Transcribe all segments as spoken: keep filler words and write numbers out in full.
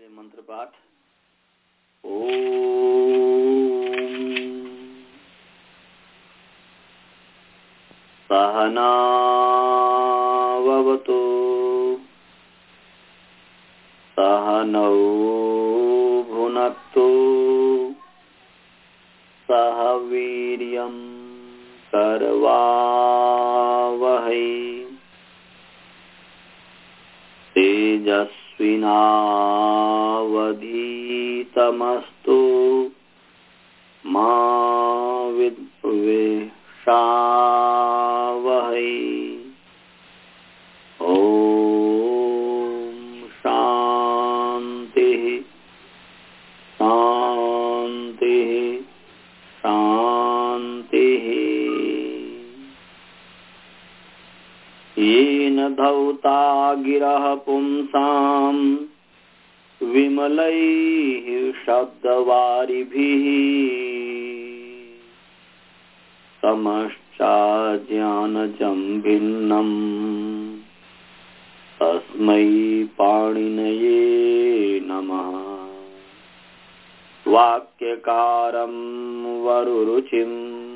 मंत्र पाठ। ओम सहनाववतु सहनौ भुनक्तु सह वीर्यं करवावहै तेजस्विनावधीतमस्तु मा विद्विषावहै। ओम शांति शांति शांति। येन धौता गिरः पुंसां विमलैः शब्दवारिभिः समश्चाज्ञानजं भिन्नम् तस्मै पाणिनये नमः। वाक्यकारं वरुरुचिम्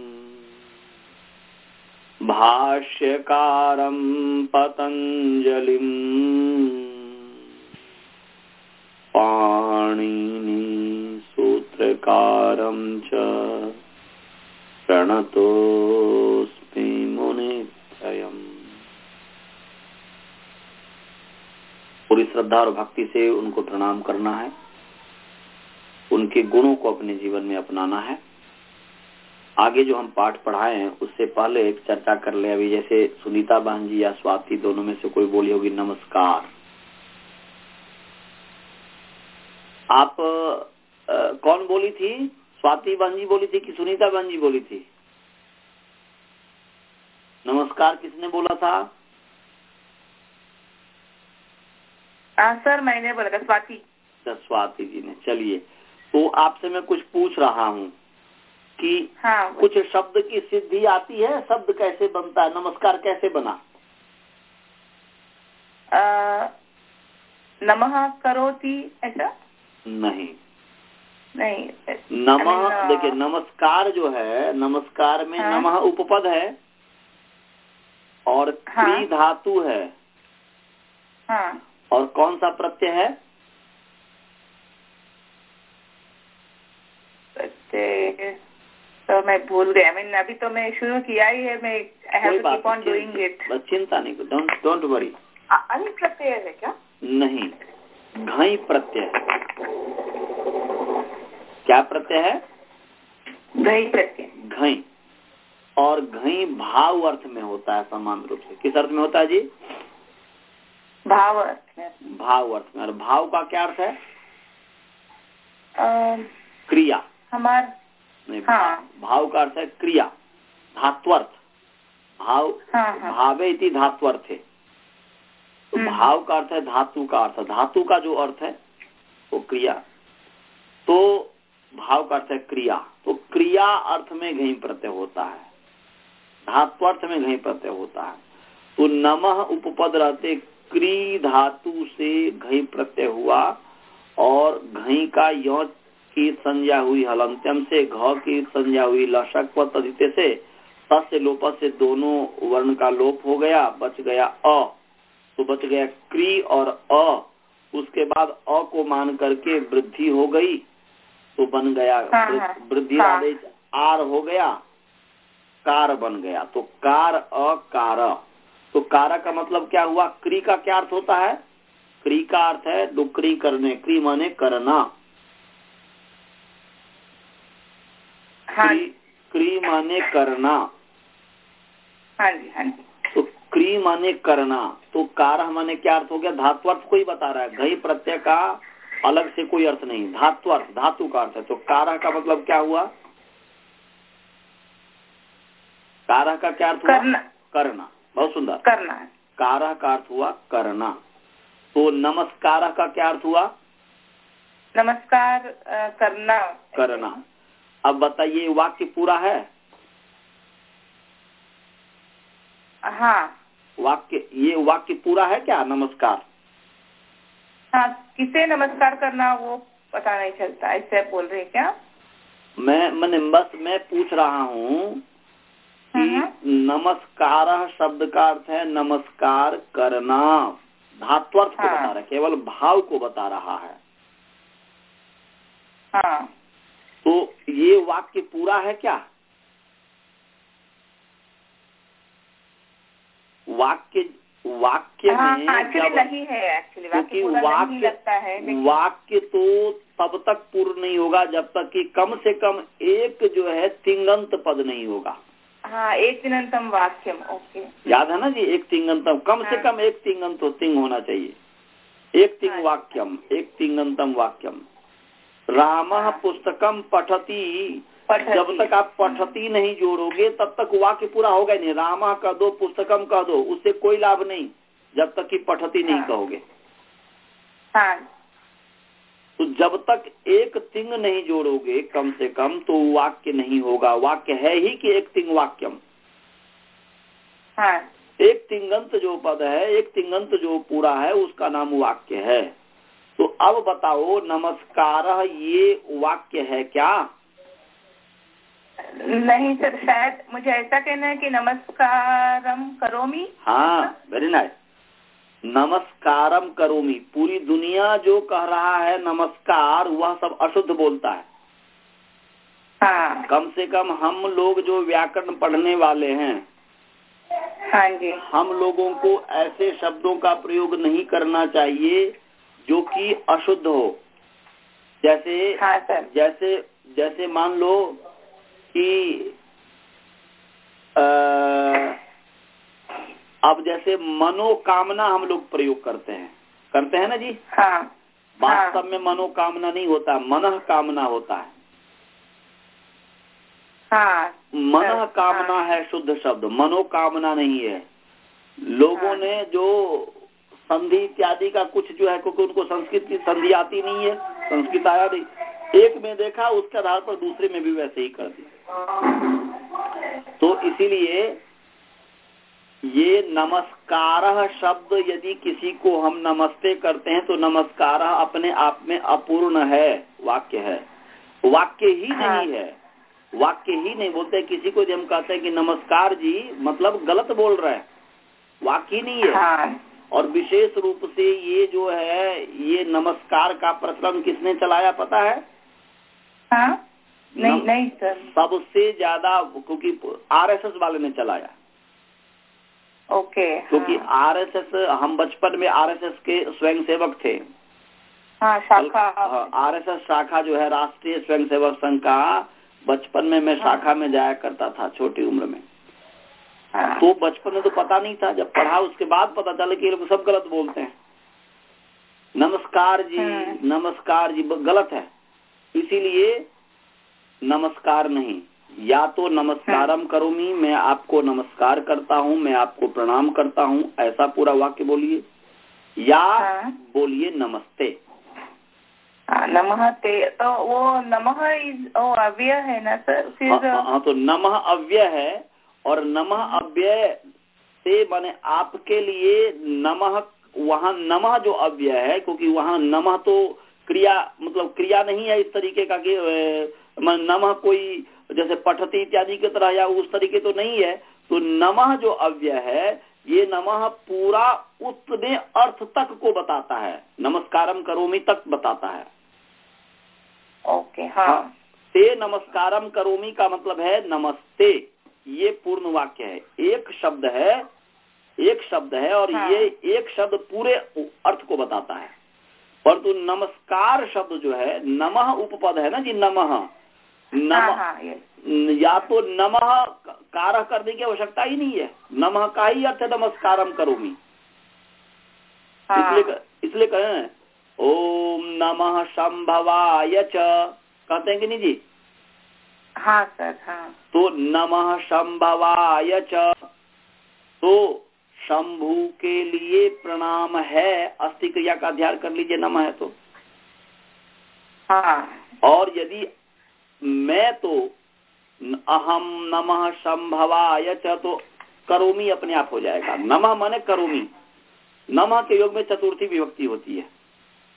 भाष्यकारं पतञ्जलिं पाणिनि सूत्रकारं च प्रणतोऽस्मि मुनित्रयम्। पूरी श्रद्धा और भक्ति से उनको प्रणाम करना है, उनके गुणों को अपने जीवन में अपनाना है। आगे जो हम पाठ पढ़ाए हैं उससे पहले एक चर्चा कर ले। अभी जैसे सुनीता बहन जी या स्वाति दोनों में से कोई बोली होगी नमस्कार। आप आ, कौन बोली थी? स्वाति बहन जी बोली थी कि सुनीता बहन जी बोली थी? नमस्कार किसने बोला था? आ, सर मैंने बोला था, स्वाति। स्वाति जी ने। चलिए, तो आपसे मैं कुछ पूछ रहा हूँ कि हाँ, कुछ शब्द की सिद्धि आती है? शब्द कैसे बनता है? नमस्कार कैसे बना? नमः करोति ऐसा नहीं नहीं। नमः, देखिए नमस्कार जो है, नमस्कार में हाँ? नमः उपपद है और हाँ? क्री धातु है। हाँ। और कौन सा प्रत्यय है? प्रत्यय तो मैं भूल गया। मैं अभी तो मैं शुरू किया ही है। मैं I have to keep on doing it. बस चिंता नहीं, डोंट डोंट वरी। अनिल प्रत्यय है क्या? नहीं, घई प्रत्यय। क्या प्रत्यय है? घई प्रत्यय। घई। और घई भाव अर्थ में होता है समान रूप से। किस अर्थ में होता है जी? भाव अर्थ में। भाव अर्थ में। और भाव का क्या अर्थ है? आ, क्रिया। हमार नहीं, हाँ। भाव का अर्थ है क्रिया, धात्वर्थ। भाव हाँ, हाँ। भावे इति धात्वर्थ है। तो भाव का अर्थ है धातु का अर्थ। धातु का जो अर्थ है वो क्रिया, तो भाव का अर्थ है क्रिया। तो क्रिया अर्थ में घई प्रत्यय होता है, धात्वर्थ में घई प्रत्यय होता है। तो नमः उपपद रहते क्री धातु से घई प्रत्यय हुआ और घई का यौ की संज्ञा हुई हलंत्यम से, घ की संज्ञा हुई लशक व तदिते से, तस्य लोप से दोनों वर्ण का लोप हो गया, बच गया अ। तो बच गया क्री और अ। उसके बाद अ को मान करके वृद्धि हो गई तो बन गया वृद्धि आदेश आर हो गया, कार बन गया। तो कार अकार। तो कार का मतलब क्या हुआ? क्री का क्या अर्थ होता है? क्री का अर्थ है डुक्री करने। क्री माने करना। हाँ। क्री, क्री माने करना। हाँ जी, हाँ जी। तो क्री माने करना। तो कारह माने क्या अर्थ हो गया? धात्वर्थ को ही बता रहा है। घई प्रत्यय का अलग से कोई अर्थ नहीं, धात्वर्थ धातु का अर्थ है। तो कारह का मतलब क्या हुआ? कारह का क्या अर्थ हुआ? करना। करना। बहुत सुंदर। करना। कारह का अर्थ हुआ करना। तो नमस्कार का क्या अर्थ हुआ? नमस्कार करना। करना। अब बताइए वाक्य पूरा है? हाँ। वाक्य, ये वाक्य पूरा है क्या? नमस्कार। हाँ, किसे नमस्कार करना वो पता नहीं चलता, ऐसे बोल रहे क्या? मैं मैंने बस मैं पूछ रहा हूँ कि नमस्कार शब्द का अर्थ है नमस्कार करना, धात्वर्थ को हाँ। बता रहा है, केवल भाव को बता रहा है। हाँ। तो ये वाक्य पूरा है क्या? वाक्य वाक्य हाँ, में एक्चुअली नहीं है, एक्चुअली वाक्य पूरा नहीं लगता है, लेकिन वाक्य तो तब तक पूर्ण नहीं होगा जब तक कि कम से कम एक जो है तिंगंत पद नहीं होगा। हाँ, एक तिङन्तम वाक्यम। ओके, याद है ना जी, एक तिंगंतम, कम हाँ। से कम एक तिंगंत तो तिंग होना चाहिए, एक तिंग हाँ। वाक्यम, एक तिंगंतम वाक्यम। रामः हाँ। पुस्तकम पठति, पठति। जब तक आप पठति नहीं जोड़ोगे तब तक वाक्य पूरा होगा नहीं। रामः कह दो, पुस्तकम कह दो, उससे कोई लाभ नहीं जब तक कि पठति नहीं हाँ। कहोगे। हाँ। तो जब तक एक तिंग नहीं जोड़ोगे कम से कम तो वाक्य नहीं होगा। वाक्य है ही कि एक तिंग वाक्यम। हाँ। एक तिंगंत जो पद है, एक तिंगंत जो पूरा है उसका नाम वाक्य है। तो अब बताओ नमस्कार ये वाक्य है क्या? नहीं सर, शायद मुझे ऐसा कहना है कि नमस्कारम करोमी। हाँ, वेरी नाइस। नमस्कारम करोमी, पूरी दुनिया जो कह रहा है नमस्कार वह सब अशुद्ध बोलता है। हाँ। कम से कम हम लोग जो व्याकरण पढ़ने वाले हैं, हाँ जी, हम लोगों को ऐसे शब्दों का प्रयोग नहीं करना चाहिए जो कि अशुद्ध हो। जैसे हाँ सर। जैसे जैसे मान लो कि आ, अब जैसे मनोकामना हम लोग प्रयोग करते हैं करते हैं ना जी। हाँ। वास्तव हाँ। में मनोकामना नहीं होता, मनः कामना होता है। हाँ। मनः कामना हाँ। है शुद्ध शब्द, मनोकामना नहीं है। लोगों हाँ। ने जो संधि इत्यादि का कुछ जो है, क्योंकि उनको संस्कृत की संधि आती नहीं है, संस्कृत आया नहीं, एक में देखा उसके आधार पर दूसरे में भी वैसे ही कर दिया। तो इसीलिए ये नमस्कार शब्द यदि किसी को हम नमस्ते करते हैं तो नमस्कार अपने आप में अपूर्ण है, वाक्य है, वाक्य ही हाँ। नहीं है, वाक्य ही नहीं बोलते। किसी को जब हम कहते हैं कि नमस्कार जी, मतलब गलत बोल रहे हैं, वाक्य नहीं है। हाँ। और विशेष रूप से ये जो है ये नमस्कार का प्रचलन किसने चलाया पता है? हाँ? नहीं नहीं सर, सबसे ज्यादा क्योंकि आरएसएस वाले ने चलाया। ओके। क्योंकि हाँ। आरएसएस, हम बचपन में आरएसएस के स्वयंसेवक थे। हाँ, शाखा। आरएसएस शाखा जो है राष्ट्रीय स्वयंसेवक संघ का, बचपन में मैं हाँ। शाखा में जाया करता था छोटी उम्र में। हाँ। तो बचपन में तो पता नहीं था, जब पढ़ा उसके बाद पता चला कि ये लोग सब गलत बोलते हैं। नमस्कार जी, नमस्कार जी गलत है। इसीलिए नमस्कार नहीं, या तो नमस्कारम करोमी, मैं आपको नमस्कार करता हूँ, मैं आपको प्रणाम करता हूँ, ऐसा पूरा वाक्य बोलिए, या हाँ। बोलिए नमस्ते। नमः ते, तो वो नमः इज ओ अव्यय है ना सर? फिर हाँ, हाँ, तो नमः अव्यय है, और नमः अव्यय से माने आपके लिए नमः, वहाँ नमः जो अव्यय है, क्योंकि वहाँ नमः तो क्रिया, मतलब क्रिया नहीं है इस तरीके का कि नमः कोई जैसे पठती इत्यादि की तरह या उस तरीके तो नहीं है। तो नमः जो अव्यय है, ये नमः पूरा उतने अर्थ तक को बताता है, नमस्कारम करोमी तक बताता है। ओके। हाँ, हाँ। ते नमस्कारम करोमी का मतलब है नमस्ते, ये पूर्ण वाक्य है, एक शब्द है, एक शब्द है, और हाँ। ये एक शब्द पूरे अर्थ को बताता है। परंतु नमस्कार शब्द जो है, नमः उपपद है ना जी, नमः नमः हाँ, हाँ, या तो नमः कारह करने की आवश्यकता ही नहीं है, नमः का ही अर्थ है नमस्कारम करोमी। हाँ। इसलिए इसलिए कहें ओम नमः संभवाय च, कहते हैं कि नहीं जी? हाँ सर। हाँ। तो नमः संभवाय च, तो शंभु के लिए प्रणाम है, अस्थि क्रिया का अध्ययन कर लीजिए, नमः है तो। हाँ। और यदि मैं तो अहम नमः संभवाय च, तो करोमी अपने आप हो जाएगा। नमः माने करोमी, नमः के योग में चतुर्थी विभक्ति होती है।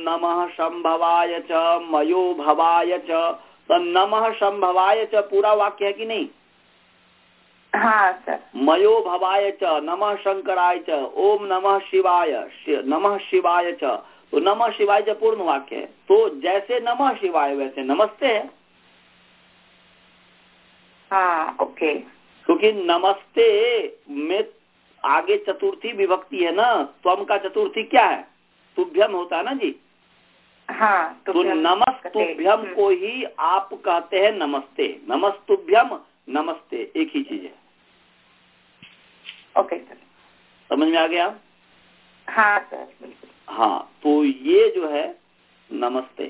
नमः संभवाय च मयो भवाय च। तो नमः संभवाय च पूरा वाक्य है कि नहीं? हाँ सर। मयो भवाय च, नमः शंकराय च, ओम नमः शिवाय, नमः शिवाय च। तो नमः शिवाय च पूर्ण वाक्य है। तो जैसे नमः शिवाय वैसे नमस्ते है। हाँ ओके। क्योंकि नमस्ते में आगे चतुर्थी विभक्ति है ना, त्वम का चतुर्थी क्या है? तुभ्यम होता है ना जी। हाँ तो नमस्तुभ्यम को ही आप कहते हैं नमस्ते। नमस्तुभ्यम नमस्ते एक ही चीज है। ओके सर, समझ में आ गया? हाँ सर बिल्कुल। हाँ, तो ये जो है नमस्ते।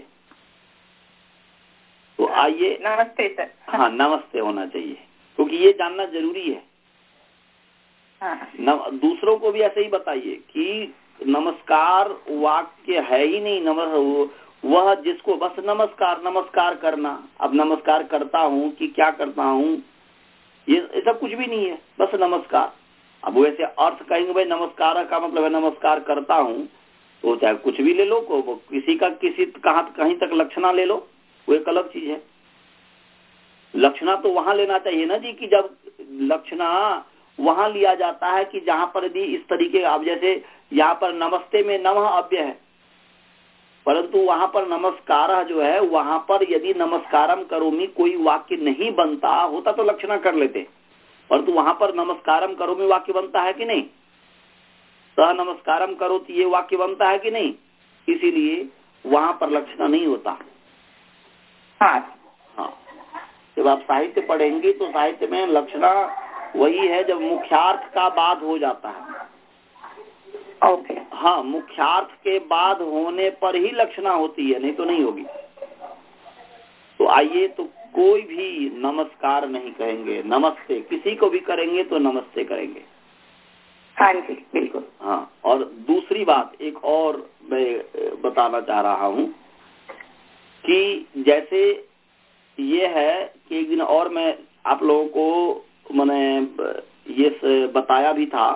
तो आइए, नमस्ते सर। हाँ नमस्ते होना चाहिए, क्योंकि ये जानना जरूरी है। हाँ। न, दूसरों को भी ऐसे ही बताइए कि नमस्कार वाक्य है ही नहीं। नमस् वह जिसको बस नमस्कार नमस्कार करना। अब नमस्कार करता हूँ कि क्या करता हूँ, ये सब कुछ भी नहीं है, बस नमस्कार। अब वैसे अर्थ कहेंगे भाई नमस्कार का मतलब है नमस्कार करता हूँ, तो चाहे कुछ भी ले लो, को किसी का किसी कहाँ कहीं तक लक्षणा ले लो, वो एक अलग चीज है। लक्षणा तो वहां लेना चाहिए ना जी, कि जब लक्षणा वहां लिया जाता है कि जहां पर यदि इस तरीके, अब जैसे यहाँ पर नमस्ते में नमः अव्यय है, परंतु वहां पर नमस्कार जो है, वहां पर यदि नमस्कारम करोमि कोई वाक्य नहीं बनता होता तो लक्षणा कर लेते, परंतु वहां पर नमस्कारम करोमि वाक्य बनता है कि नहीं? सह नमस्कारम करोति ये वाक्य बनता है कि नहीं? इसीलिए वहां पर लक्षणा नहीं होता। हाँ हाँ, जब आप साहित्य पढ़ेंगे तो साहित्य में लक्षणा वही है जब मुख्यार्थ का बाद हो जाता है। ओके। हाँ, मुख्यार्थ के बाद होने पर ही लक्षणा होती है, नहीं तो नहीं होगी। तो आइए, तो कोई भी नमस्कार नहीं कहेंगे, नमस्ते। किसी को भी करेंगे तो नमस्ते करेंगे। हाँ जी बिल्कुल। हाँ, और दूसरी बात एक और मैं बताना चाह रहा हूँ कि जैसे ये है कि एक दिन और मैं आप लोगों को मैंने ये बताया भी था,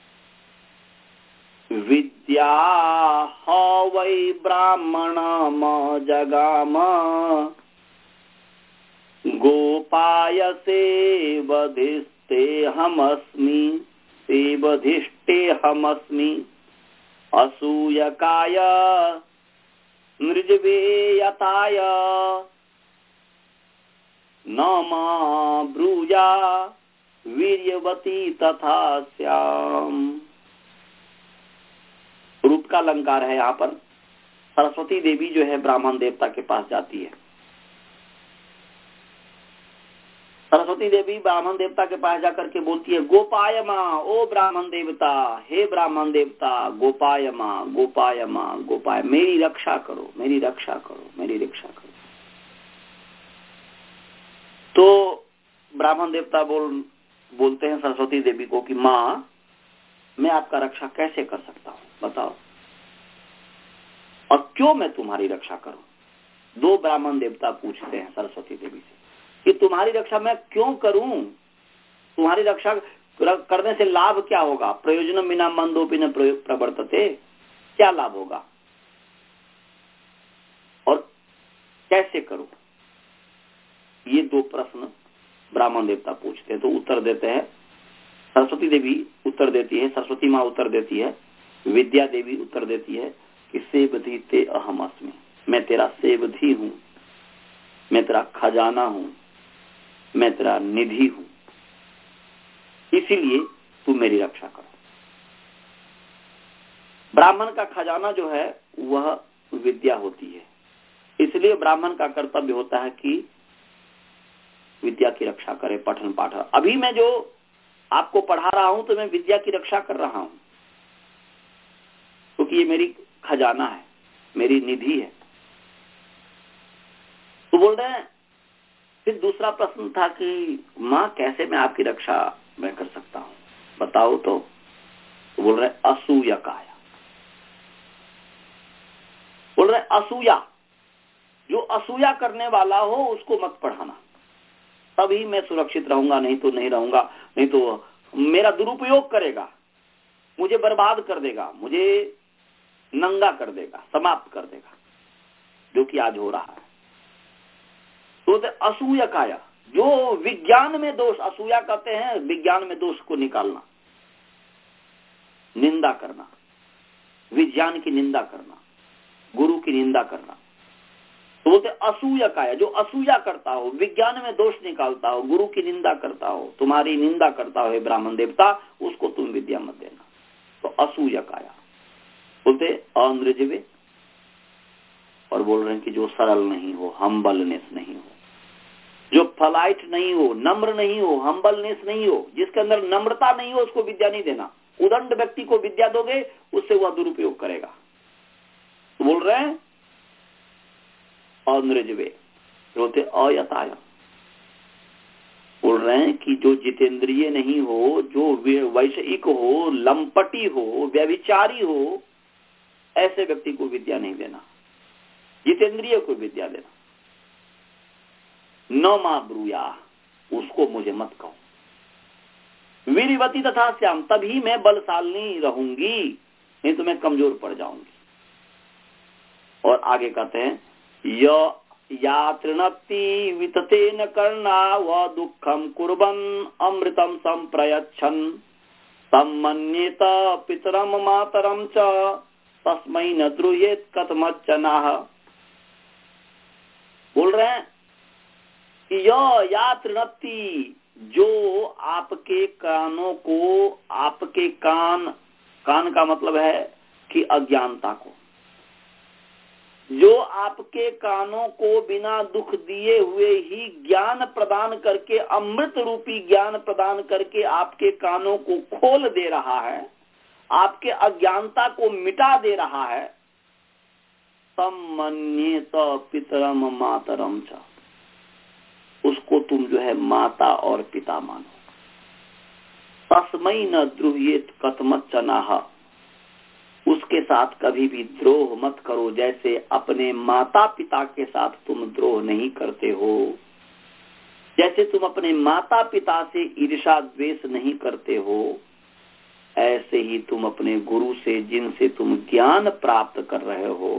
विद्या वै ब्राह्मणम जगाम गोपाय सेवधिष्टे हमस्मि सेवधिष्टे हमस्मि असूयकाय नृजवेयताय न मा ब्रूया वीर्यवती तथा स्याम। रूप का अलंकार है। यहाँ पर सरस्वती देवी जो है ब्राह्मण देवता के पास जाती है। सरस्वती देवी ब्राह्मण देवता के पास जाकर के बोलती है, गोपाय माँ, ओ ब्राह्मण देवता, हे ब्राह्मण देवता, गोपाय माँ, गोपाय माँ, गोपाय, मेरी रक्षा करो, मेरी रक्षा करो, मेरी रक्षा करो। तो ब्राह्मण देवता बोल बोलते हैं सरस्वती देवी को कि माँ, मैं आपका रक्षा कैसे कर सकता हूँ, बताओ, और क्यों मैं तुम्हारी रक्षा करूं? दो ब्राह्मण देवता पूछते हैं सरस्वती देवी से कि तुम्हारी रक्षा मैं क्यों करूं? तुम्हारी रक्षा करने से लाभ क्या होगा? प्रयोजन बिना मंदोपि न प्रवर्तते, क्या लाभ होगा और कैसे करूं? ये दो प्रश्न ब्राह्मण देवता पूछते हैं। तो उत्तर देते हैं, सरस्वती देवी उत्तर देती है, सरस्वती माँ उत्तर देती है, विद्या देवी उत्तर देती है कि सेवधी ते अहम अस्मि, मैं तेरा सेवधी हूं, मैं तेरा खजाना हूं, मैं तेरा निधि हूं, इसीलिए तू मेरी रक्षा कर। ब्राह्मण का खजाना जो है वह विद्या होती है, इसलिए ब्राह्मण का कर्तव्य होता है कि विद्या की रक्षा करे, पठन पाठन। अभी मैं जो आपको पढ़ा रहा हूं तो मैं विद्या की रक्षा कर रहा हूं, क्योंकि ये मेरी खजाना है, मेरी निधि है। तो बोल रहे हैं, फिर दूसरा प्रश्न था कि माँ कैसे मैं आपकी रक्षा मैं कर सकता हूँ, बताओ तो। तो बोल रहे असूया काया, बोल रहे असूया, जो असूया करने वाला हो उसको मत पढ़ाना, तभी मैं सुरक्षित रहूंगा, नहीं तो नहीं रहूंगा, नहीं तो मेरा दुरुपयोग करेगा, मुझे बर्बाद कर देगा, मुझे नंगा कर देगा, समाप्त कर देगा, जो कि आज हो रहा है। तो असूया काया, जो विज्ञान में दोष, असूया कहते हैं विज्ञान में दोष को निकालना, निंदा करना, विज्ञान की निंदा करना, गुरु की निंदा करना। तो बोलते असूया काया, जो असूया करता हो, विज्ञान में दोष निकालता हो, गुरु की निंदा करता हो, तुम्हारी निंदा करता हो हे ब्राह्मण देवता, उसको तुम विद्या मत देना। तो असूया काया बोलते अनृजवे, और बोल रहे हैं कि जो सरल नहीं हो, हम्बलनेस नहीं हो, जो फलाइट नहीं हो, नम्र नहीं हो, हम्बलनेस नहीं हो, जिसके अंदर नम्रता नहीं हो, उसको विद्या नहीं देना। उदंड व्यक्ति को विद्या दोगे, उससे वह दुरुपयोग करेगा। तो बोल रहे हैं अनृजवे, होते अयताय, बोल रहे हैं कि जो जितेंद्रिय नहीं हो, जो वैषयिक हो, लंपटी हो, व्यभिचारी हो, ऐसे व्यक्ति को विद्या नहीं देना, जितेंद्रिय को विद्या देना। न मा ब्रूया, उसको मुझे मत कहो। वीरवती तथा श्याम, तभी मैं बलशालिनी रहूंगी, नहीं तो मैं कमजोर पड़ जाऊंगी। और आगे कहते हैं य या तृणत्ति विततेन कर्णा व दुःखम कुर्बन अमृतम संप्रयच्छन् सम्मन्येत पितरम मातरम च तस्मै न द्रुह्येत कथमच्चनाः। बोल रहे हैं य या तृणत्ति, जो आपके कानों को, आपके कान, कान का मतलब है कि अज्ञानता को, जो आपके कानों को बिना दुख दिए हुए ही ज्ञान प्रदान करके, अमृत रूपी ज्ञान प्रदान करके आपके कानों को खोल दे रहा है, आपके अज्ञानता को मिटा दे रहा है। सम्मन्येत पितरम मातरम च, उसको तुम जो है माता और पिता मानो। तस्मै न द्रुह्येत कथमच्चनाः, उसके साथ कभी भी द्रोह मत करो, जैसे अपने माता पिता के साथ तुम द्रोह नहीं करते हो, जैसे तुम अपने माता पिता से ईर्ष्या द्वेष नहीं करते हो, ऐसे ही तुम अपने गुरु से, जिनसे तुम ज्ञान प्राप्त कर रहे हो,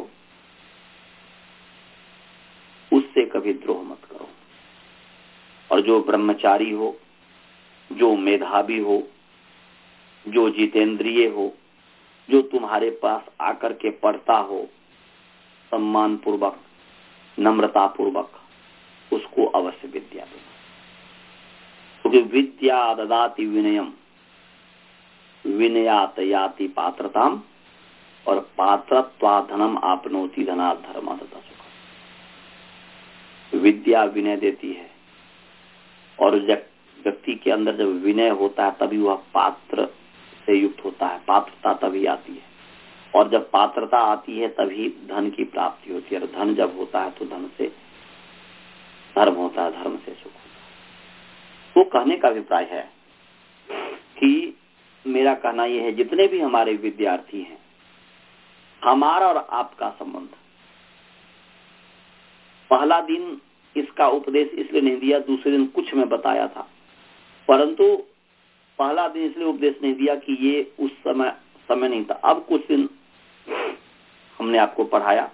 उससे कभी द्रोह मत करो। और जो ब्रह्मचारी हो, जो मेधावी हो, जो जितेंद्रिय हो, जो तुम्हारे पास आकर के पढ़ता हो, सम्मान पूर्वक, नम्रता पूर्वक उसको अवश्य विद्या देना। क्योंकि विद्या ददाति विनयम, विनयात याति पात्रताम, और पात्रत्वा धनम आपनोति धनात् धर्म तथा सुख। विद्या विनय देती है, और जब व्यक्ति के अंदर जब विनय होता है तभी वह पात्र से युक्त होता है, पात्रता तभी आती है, और जब पात्रता आती है तभी धन की प्राप्ति होती है, और धन जब होता है तो धन से धर्म होता है, धर्म से सुख होता है। वो कहने का अभिप्राय है कि मेरा कहना यह है, जितने भी हमारे विद्यार्थी हैं, हमारा और आपका संबंध, पहला दिन इसका उपदेश इसलिए नहीं दिया, दूसरे दिन कुछ मैं बताया था, परंतु पहला दिन इसलिए उपदेश नहीं दिया कि ये उस समय समय नहीं था। अब कुछ दिन हमने आपको पढ़ाया,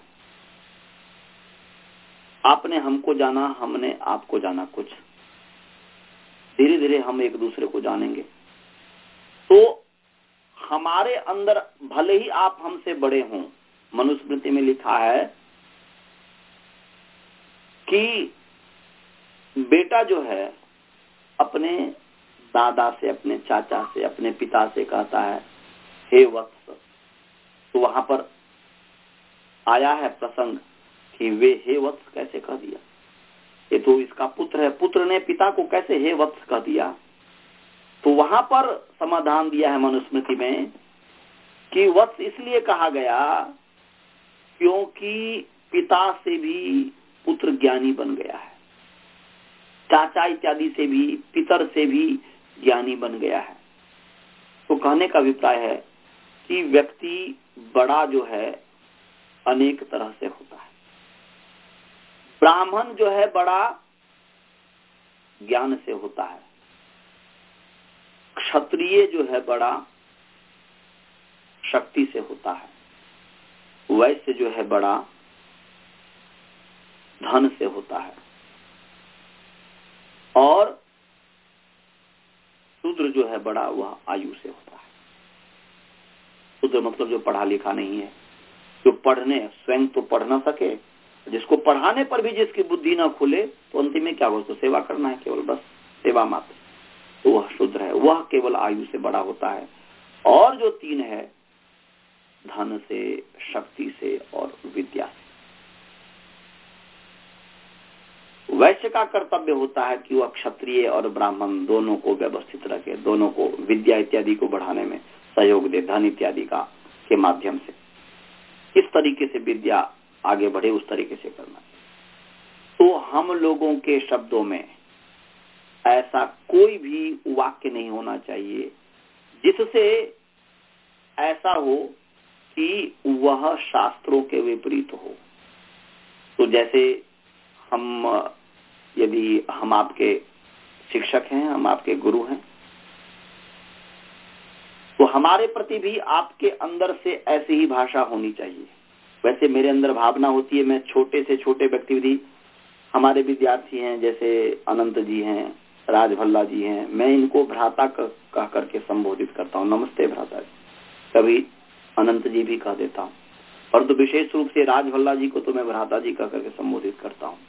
आपने हमको जाना, हमने आपको जाना, कुछ धीरे धीरे हम एक दूसरे को जानेंगे। तो हमारे अंदर, भले ही आप हमसे बड़े हों, मनुस्मृति में लिखा है कि बेटा जो है अपने दादा से, अपने चाचा से, अपने पिता से कहता है हे वत्स। तो वहां पर आया है प्रसंग कि वे हे वत्स कैसे कह दिया, ये तो इसका पुत्र है, पुत्र ने पिता को कैसे हे वत्स कह दिया। तो वहां पर समाधान दिया है मनुस्मृति में कि वत्स इसलिए कहा गया क्योंकि पिता से भी पुत्र ज्ञानी बन गया है, चाचा इत्यादि से भी, पितर से भी ज्ञानी बन गया है। तो कहने का अभिप्राय है कि व्यक्ति बड़ा जो है अनेक तरह से होता है। ब्राह्मण जो है बड़ा ज्ञान से होता है, क्षत्रिय जो है बड़ा शक्ति से होता है, वैश्य जो है बड़ा धन से होता है और शूद्र जो है बड़ा वह आयु से होता है। शूद्र मतलब जो पढ़ा लिखा नहीं है, जो पढ़ने स्वयं तो पढ़ ना सके, जिसको पढ़ाने पर भी जिसकी बुद्धि ना खुले, तो अंतिम में क्या हो, तो सेवा करना है केवल, बस सेवा मात्र, तो वह शूद्र है, वह केवल आयु से बड़ा होता है। और जो तीन है, धन से, शक्ति से और विद्या से। वैश्य का कर्तव्य होता है कि वह क्षत्रिय और ब्राह्मण दोनों को व्यवस्थित रखे, दोनों को विद्या इत्यादि को बढ़ाने में सहयोग दे, धन इत्यादि का के माध्यम से किस तरीके से विद्या आगे बढ़े उस तरीके से करना। तो हम लोगों के शब्दों में ऐसा कोई भी वाक्य नहीं होना चाहिए जिससे ऐसा हो कि वह शास्त्रों के विपरीत हो। तो जैसे हम, यदि हम आपके शिक्षक हैं, हम आपके गुरु हैं, तो हमारे प्रति भी आपके अंदर से ऐसी ही भाषा होनी चाहिए। वैसे मेरे अंदर भावना होती है, मैं छोटे से छोटे व्यक्ति भी, हमारे विद्यार्थी हैं जैसे अनंत जी हैं, राज भल्ला जी हैं, मैं इनको भ्राता कह करके संबोधित करता हूँ, नमस्ते भ्राता जी, कभी अनंत जी भी कह देता हूँ, परंतु तो विशेष रूप से राज भल्ला जी को तो मैं भ्राता जी कह करके संबोधित करता हूँ।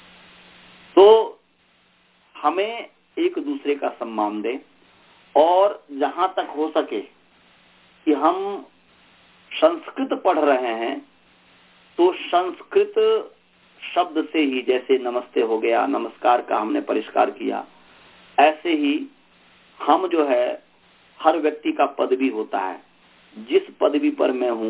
तो हमें एक दूसरे का सम्मान दें और जहां तक हो सके कि हम संस्कृत पढ़ रहे हैं तो संस्कृत शब्द से ही, जैसे नमस्ते हो गया, नमस्कार का हमने परिष्कार किया, ऐसे ही हम जो है, हर व्यक्ति का पदवी होता है, जिस पदवी पर मैं हूं,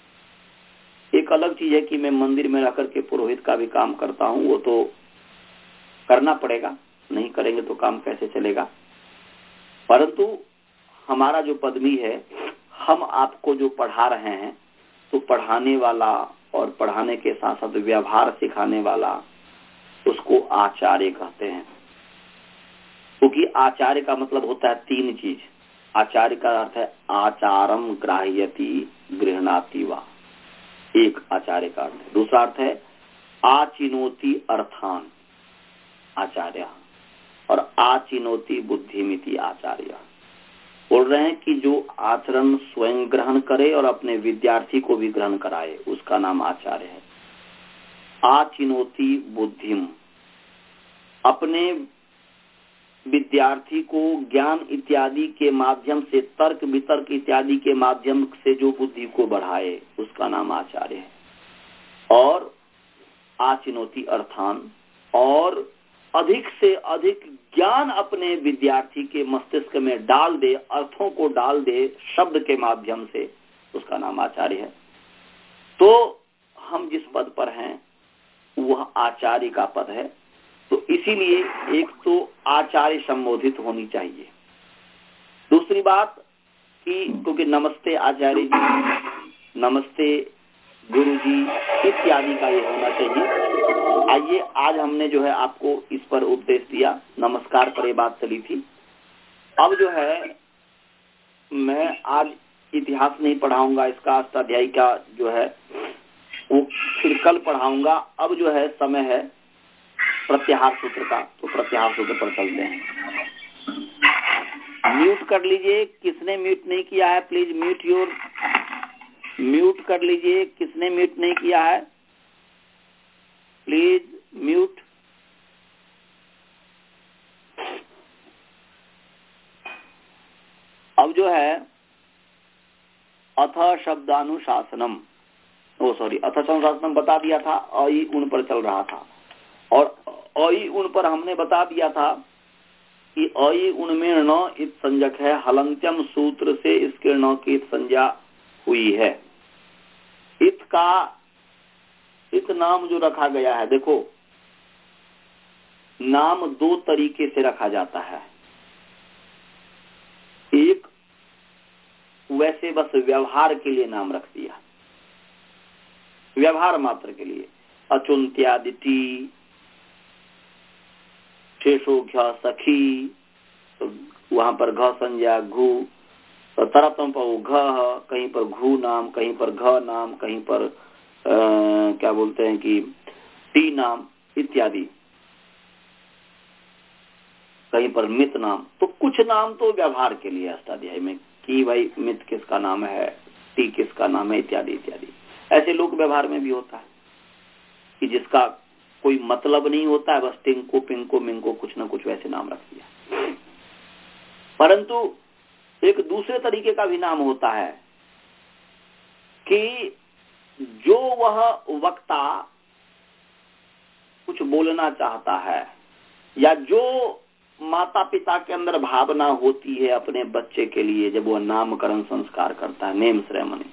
एक अलग चीज है कि मैं मंदिर में रह करके पुरोहित का भी काम करता हूं, वो तो करना पड़ेगा, नहीं करेंगे तो काम कैसे चलेगा। परंतु हमारा जो पदवी है, हम आपको जो पढ़ा रहे हैं, तो पढ़ाने वाला और पढ़ाने के साथ साथ व्यवहार सिखाने वाला, उसको आचार्य कहते हैं। क्योंकि आचार्य का मतलब होता है तीन चीज। आचार्य का अर्थ है आचारम ग्राह्यति गृह्णाति वा, एक आचार्य का अर्थ है। दूसरा अर्थ है आचिनोति अर्थान आचार्य, और आचिनोति बुद्धिमिति आचार्य। बोल रहे हैं कि जो आचरण स्वयं ग्रहण करे और अपने विद्यार्थी को भी ग्रहण कराए, उसका नाम आचार्य है। आचिनोति बुद्धिम, अपने विद्यार्थी को ज्ञान इत्यादि के माध्यम से, तर्क वितर्क इत्यादि के माध्यम से जो बुद्धि को बढ़ाए, उसका नाम आचार्य है। और आचिनोति अर्थान, और अधिक से अधिक ज्ञान अपने विद्यार्थी के मस्तिष्क में डाल दे, अर्थों को डाल दे शब्द के माध्यम से, उसका नाम आचार्य है। तो हम जिस पद पर हैं वह आचार्य का पद है। तो इसीलिए एक तो आचार्य संबोधित होनी चाहिए। दूसरी बात कि क्योंकि नमस्ते आचार्य जी, नमस्ते गुरु जी इत्यादि का ये होना चाहिए। आइए, आज हमने जो है आपको इस पर उपदेश दिया, नमस्कार पर ये बात चली थी। अब जो है मैं आज इतिहास नहीं पढ़ाऊंगा, इसका अष्टाध्यायी का जो है वो फिर कल पढ़ाऊंगा। अब जो है समय है प्रत्याहार सूत्र का, तो प्रत्याहार सूत्र पर चलते हैं। म्यूट कर लीजिए, किसने म्यूट नहीं किया है प्लीज म्यूट योर, म्यूट कर लीजिए, किसने म्यूट नहीं किया है प्लीज म्यूट। अब जो है अथ शब्दानुशासनम, ओ सॉरी अथ शब्दानुशासनम बता दिया था, अई उन पर चल रहा था, और अई उन पर हमने बता दिया था कि अई उनमें न इत संजक है, हलंत्यम सूत्र से इसके न की इत संज्ञा हुई है। इत का इत नाम जो रखा गया है, देखो नाम दो तरीके से रखा जाता है। एक वैसे बस व्यवहार के लिए नाम रख दिया, व्यवहार मात्र के लिए, अचुंत्यादिति, शेषो घ सखी, तो वहां पर घ संज्ञा घु, तो तरतम पर घ, कहीं पर घू नाम, कहीं पर घ नाम, कहीं पर आ, क्या बोलते हैं कि टी नाम इत्यादि, कहीं पर मित नाम। तो कुछ नाम तो व्यवहार के लिए अष्टाध्यायी में कि भाई मित किसका नाम है, टी किसका नाम है इत्यादि इत्यादि। ऐसे लोक व्यवहार में भी होता है कि जिसका कोई मतलब नहीं होता है, बस टिंको पिंको मिंको कुछ ना कुछ वैसे नाम रख दिया। परंतु एक दूसरे तरीके का भी नाम होता है कि जो वह वक्ता कुछ बोलना चाहता है या जो माता पिता के अंदर भावना होती है अपने बच्चे के लिए, जब वह नामकरण संस्कार करता है, नेम सेरेमनी,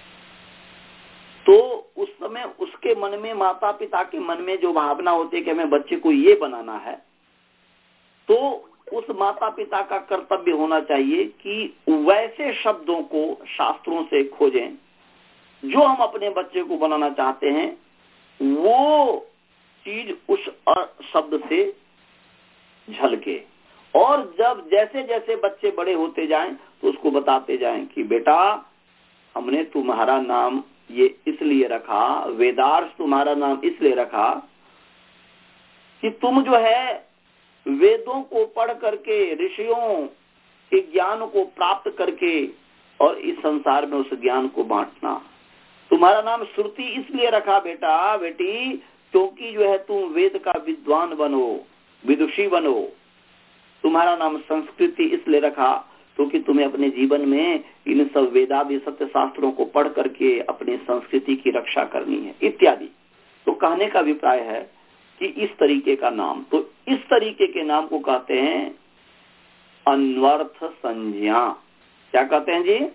तो उस समय उसके मन में, माता पिता के मन में जो भावना होती है कि हमें बच्चे को ये बनाना है, तो उस माता पिता का कर्तव्य होना चाहिए कि वैसे शब्दों को शास्त्रों से खोजें जो हम अपने बच्चे को बनाना चाहते हैं, वो चीज उस शब्द से झलके। और जब जैसे जैसे बच्चे बड़े होते जाएं तो उसको बताते जाएं कि बेटा हमने तुम्हारा नाम ये इसलिए रखा, वेदार्थ तुम्हारा नाम इसलिए रखा कि तुम जो है वेदों को पढ़ करके, ऋषियों के ज्ञान को प्राप्त करके और इस संसार में उस ज्ञान को बांटना। तुम्हारा नाम श्रुति इसलिए रखा बेटा बेटी क्योंकि जो है तुम वेद का विद्वान बनो, विदुषी बनो। तुम्हारा नाम संस्कृति इसलिए रखा क्योंकि तुम्हें अपने जीवन में इन सब वेदादि सत्य शास्त्रों को पढ़ करके अपनी संस्कृति की रक्षा करनी है इत्यादि। तो कहने का अभिप्राय है कि इस तरीके का नाम, तो इस तरीके के नाम को कहते हैं अन्वर्थ संज्ञा। क्या कहते हैं जी?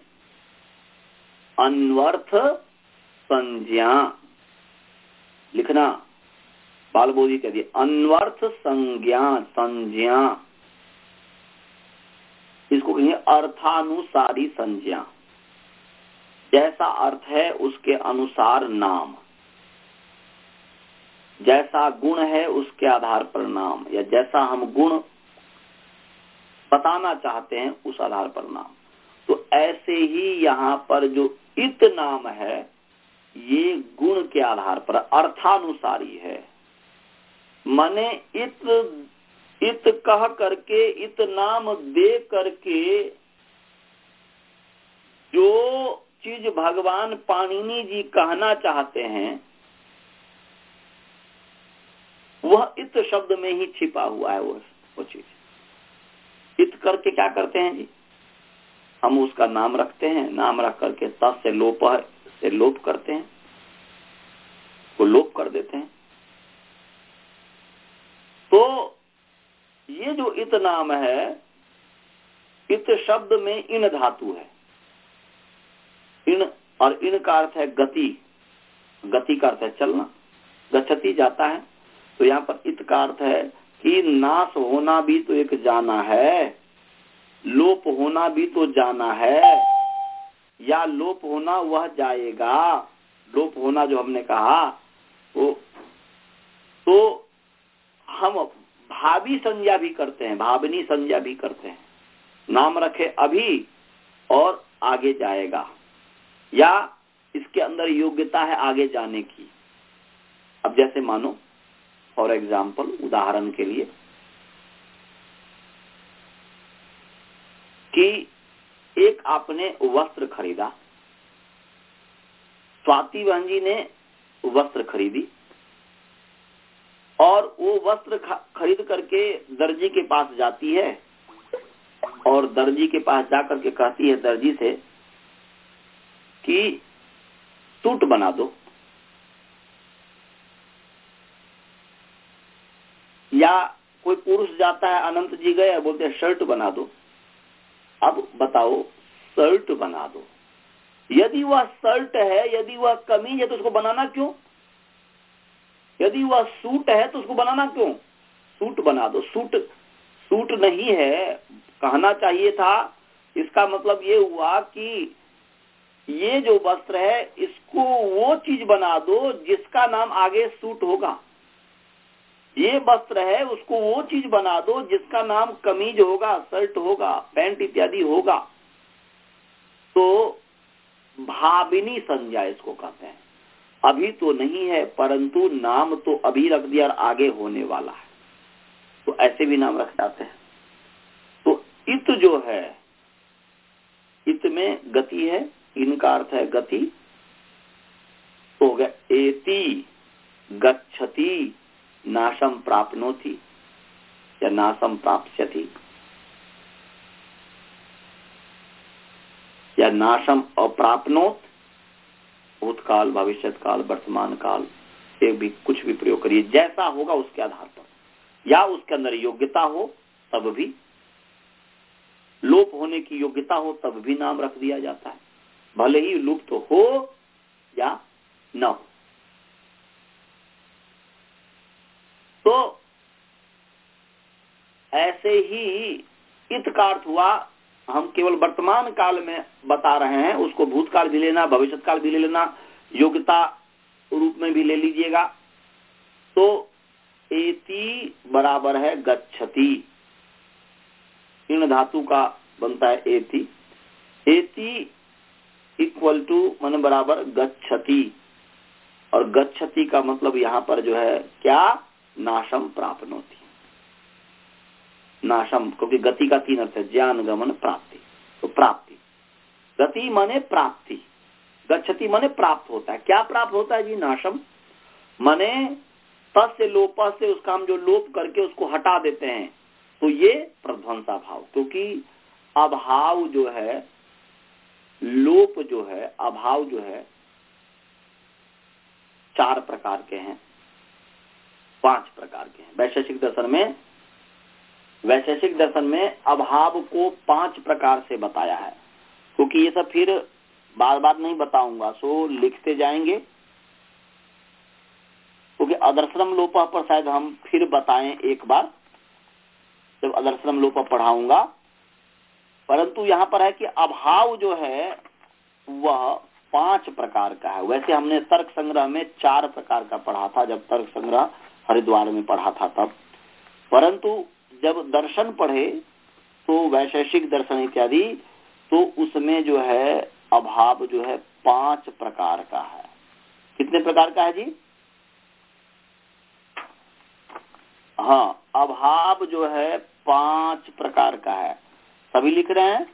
अन्वर्थ संज्ञा। लिखना, बाल बोधी कह दिए, अन्वर्थ संज्ञा, संज्ञा इसको कहेंगे अर्थानुसारी संज्ञा। जैसा अर्थ है उसके अनुसार नाम, जैसा गुण है उसके आधार पर नाम, या जैसा हम गुण बताना चाहते हैं उस आधार पर नाम। तो ऐसे ही यहाँ पर जो इत नाम है ये गुण के आधार पर अर्थानुसारी है। माने इत इत कह करके, इत नाम दे करके जो चीज भगवान पाणिनि जी कहना चाहते हैं वह इत शब्द में ही छिपा हुआ है। वो वो चीज इत करके क्या करते हैं जी, हम उसका नाम रखते हैं, नाम रख करके तत् से लोप से लोप करते हैं, वो लोप कर देते हैं। तो ये जो इत नाम है, इत शब्द में इन धातु है, इन, और इन का अर्थ है गति, गति का अर्थ है चलना, गच्छति जाता है। तो यहाँ पर इत का अर्थ है कि नाश होना भी तो एक जाना है, लोप होना भी तो जाना है, या लोप होना वह जाएगा। लोप होना जो हमने कहा वो, तो हम भावी संज्ञा भी करते हैं, भावनी संज्ञा भी करते हैं। नाम रखे अभी और आगे जाएगा, या इसके अंदर योग्यता है आगे जाने की। अब जैसे मानो फॉर एग्जाम्पल, उदाहरण के लिए, कि एक आपने वस्त्र खरीदा, स्वाति बहन जी ने वस्त्र खरीदी और वो वस्त्र खरीद करके दर्जी के पास जाती है और दर्जी के पास जाकर के कहती है दर्जी से कि सूट बना दो, या कोई पुरुष जाता है, अनंत जी गए, बोलते हैं शर्ट बना दो। अब बताओ, शर्ट बना दो, यदि वह शर्ट है, यदि वह कमीज है तो उसको बनाना क्यों? यदि वह सूट है तो उसको बनाना क्यों? सूट बना दो। सूट सूट नहीं है, कहना चाहिए था, इसका मतलब ये हुआ कि ये जो वस्त्र है इसको वो चीज बना दो जिसका नाम आगे सूट होगा। ये वस्त्र है उसको वो चीज बना दो जिसका नाम कमीज होगा, शर्ट होगा, पैंट इत्यादि होगा। तो भाविनी संज्ञा इसको कहते हैं। अभी तो नहीं है परंतु नाम तो अभी रख दिया और आगे होने वाला है, तो ऐसे भी नाम रख जाते हैं। तो इत जो है, इत में गति है, इनका अर्थ है गति, तो हो गया एति गच्छति नाशम प्राप्नोति या नाशम प्राप्स्यति या नाशम अप्राप्नोत, भूतकाल, भविष्यत काल, वर्तमान काल, एक भी कुछ भी प्रयोग करिए, जैसा होगा उसके आधार पर, या उसके अंदर योग्यता हो तब भी, लोप होने की योग्यता हो तब भी नाम रख दिया जाता है, भले ही लुप्त तो हो या न हो। तो ऐसे ही इत का अर्थ हुआ, हम केवल वर्तमान काल में बता रहे हैं, उसको भूतकाल भी लेना, भविष्यत काल भी ले लेना, योग्यता रूप में भी ले लीजिएगा। तो एति बराबर है गच्छति, इन धातु का बनता है एति, एति इक्वल टू मन बराबर गच्छति, और गच्छति का मतलब यहाँ पर जो है क्या, नाशम प्राप्नोति, नाशम, क्योंकि गति का तीन अर्थ है, ज्ञान, गमन, प्राप्ति। तो प्राप्ति, गति माने प्राप्ति, गच्छति माने प्राप्त होता है। क्या प्राप्त होता है जी? नाशम माने तस् से लोप से उसका हम जो लोप करके उसको हटा देते हैं, तो ये प्रध्वंसा भाव, क्योंकि अभाव जो है, लोप जो है, अभाव जो है चार प्रकार के हैं, पांच प्रकार के हैं। वैशेषिक दर्शन में वैशेषिक दर्शन में अभाव को पांच प्रकार से बताया है, क्योंकि ये सब फिर बार बार नहीं बताऊंगा, सो लिखते जाएंगे, क्योंकि अदर्शनम लोपा पर शायद हम फिर बताएं एक बार जब अदर्शनम लोपा पढ़ाऊंगा। परंतु यहाँ पर है कि अभाव जो है वह पांच प्रकार का है। वैसे हमने तर्क संग्रह में चार प्रकार का पढ़ा था, जब तर्क संग्रह हरिद्वार में पढ़ा था तब, परंतु जब दर्शन पढ़े तो वैशेषिक दर्शन इत्यादि, तो उसमें जो है अभाव जो है पांच प्रकार का है। कितने प्रकार का है जी? हाँ, अभाव जो है पांच प्रकार का है। सभी लिख रहे हैं?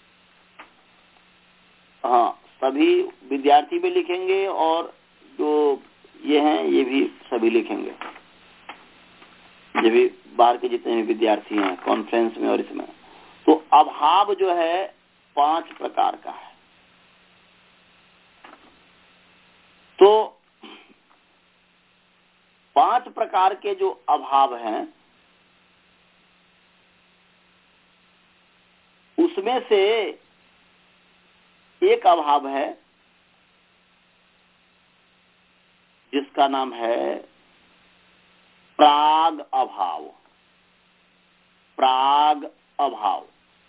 हाँ, सभी विद्यार्थी भी लिखेंगे और जो ये हैं ये भी सभी लिखेंगे, ये भी बाहर के जितने भी विद्यार्थी हैं कॉन्फ्रेंस में और इसमें। तो अभाव जो है पांच प्रकार का है। तो पांच प्रकार के जो अभाव हैं उसमें से एक अभाव है जिसका नाम है प्राग अभाव। प्राग अभाव,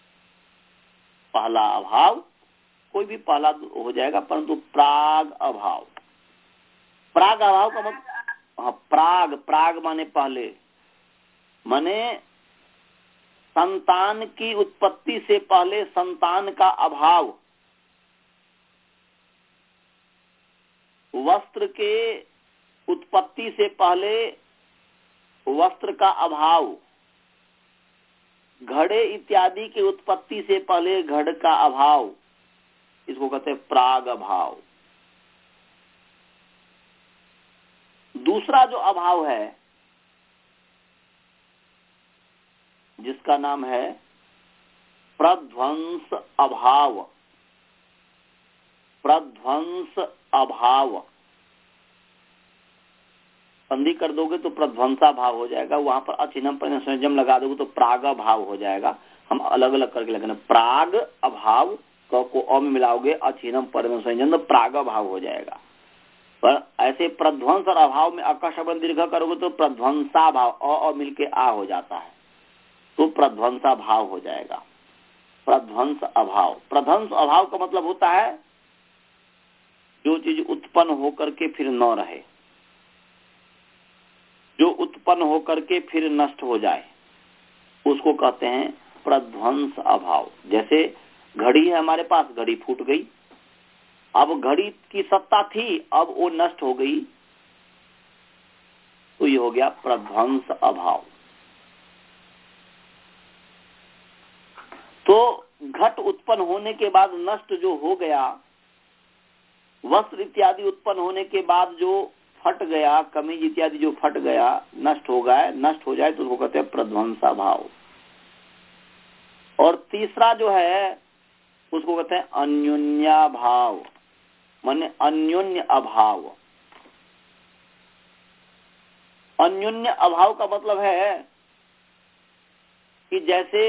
पहला अभाव, कोई भी पहला हो जाएगा, परंतु प्राग अभाव। प्राग अभाव का मतलब, हाँ, प्राग, प्राग माने पहले, माने संतान की उत्पत्ति से पहले संतान का अभाव, वस्त्र के उत्पत्ति से पहले वस्त्र का अभाव, घड़े इत्यादि की उत्पत्ति से पहले घड़ का अभाव, इसको कहते हैं प्राग अभाव। दूसरा जो अभाव है जिसका नाम है प्रध्वंस अभाव। प्रध्वंस अभाव संधि कर दोगे तो प्रध्वंसा भाव हो जाएगा, वहां पर अचिन्हम पर संयम लगा दोगे तो प्राग भाव हो जाएगा। हम अलग अलग करके लगाना, प्राग अभाव को अ में मिलाओगे, अचिन्हम पर संयम तो प्राग भाव हो जाएगा। पर ऐसे प्रध्वंस और अभाव में अका शब्द दीर्घ करोगे तो प्रध्वंसा भाव, अ मिलके आ हो जाता है, तो प्रध्वंसा भाव हो जाएगा। प्रध्वंस अभाव, प्रध्वंस अभाव का मतलब होता है जो चीज उत्पन्न होकर के फिर न रहे, जो उत्पन्न होकर के फिर नष्ट हो जाए, उसको कहते हैं प्रध्वंस अभाव। जैसे घड़ी है हमारे पास, घड़ी फूट गई, अब घड़ी की सत्ता थी, अब वो नष्ट हो गई, तो ये हो गया प्रध्वंस अभाव। तो घट उत्पन्न होने के बाद नष्ट जो हो गया, वस्त्र इत्यादि उत्पन्न होने के बाद जो फट गया, कमीज इत्यादि जो फट गया, नष्ट हो गया, नष्ट हो जाए तो उसको कहते हैं प्रध्वंसा भाव। और तीसरा जो है उसको कहते हैं अन्योन्या भाव, माने अन्योन्य अभाव। अन्योन्य अभाव का मतलब है कि जैसे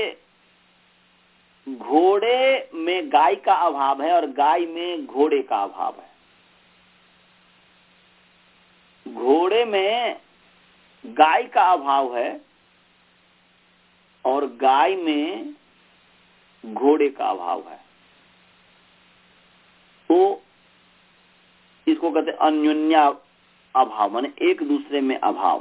घोड़े में गाय का अभाव है और गाय में घोड़े का अभाव है। घोड़े में गाय का अभाव है और गाय में घोड़े का अभाव है, तो इसको कहते हैं अन्योन्या अभाव, माने एक दूसरे में अभाव।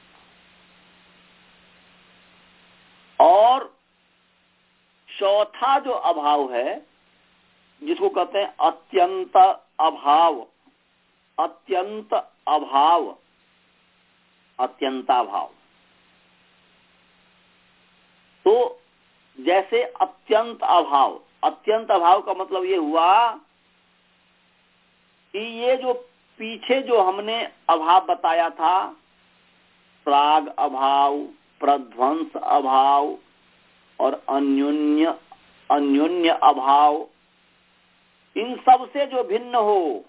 और चौथा जो अभाव है जिसको कहते हैं अत्यंत अभाव, अत्यंत अभाव, अत्यंताभाव। तो जैसे अत्यंत अभाव, अत्यंत अभाव का मतलब ये हुआ कि ये जो पीछे जो हमने अभाव बताया था, प्राग अभाव, प्रध्वंस अभाव और अन्योन्य अन्योन्य अभाव, इन सब से जो भिन्न हो,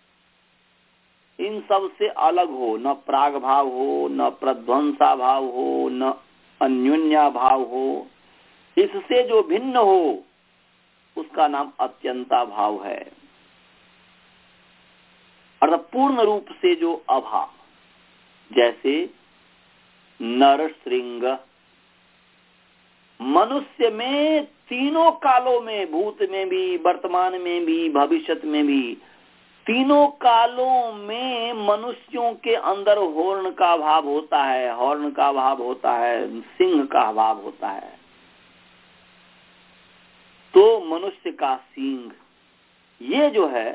इन सब से अलग हो, न प्राग भाव हो, न प्रध्वंसा भाव हो, न अन्योन्या भाव हो, इससे जो भिन्न हो उसका नाम अत्यंता भाव है। अर्थात पूर्ण रूप से जो अभाव, जैसे नर श्रृंग, मनुष्य में तीनों कालों में, भूत में भी, वर्तमान में भी, भविष्य में भी, तीनों कालों में मनुष्यों के अंदर हॉर्न का अभाव होता है, हॉर्न का अभाव होता है, सिंह का अभाव होता है। तो मनुष्य का सिंह, ये जो है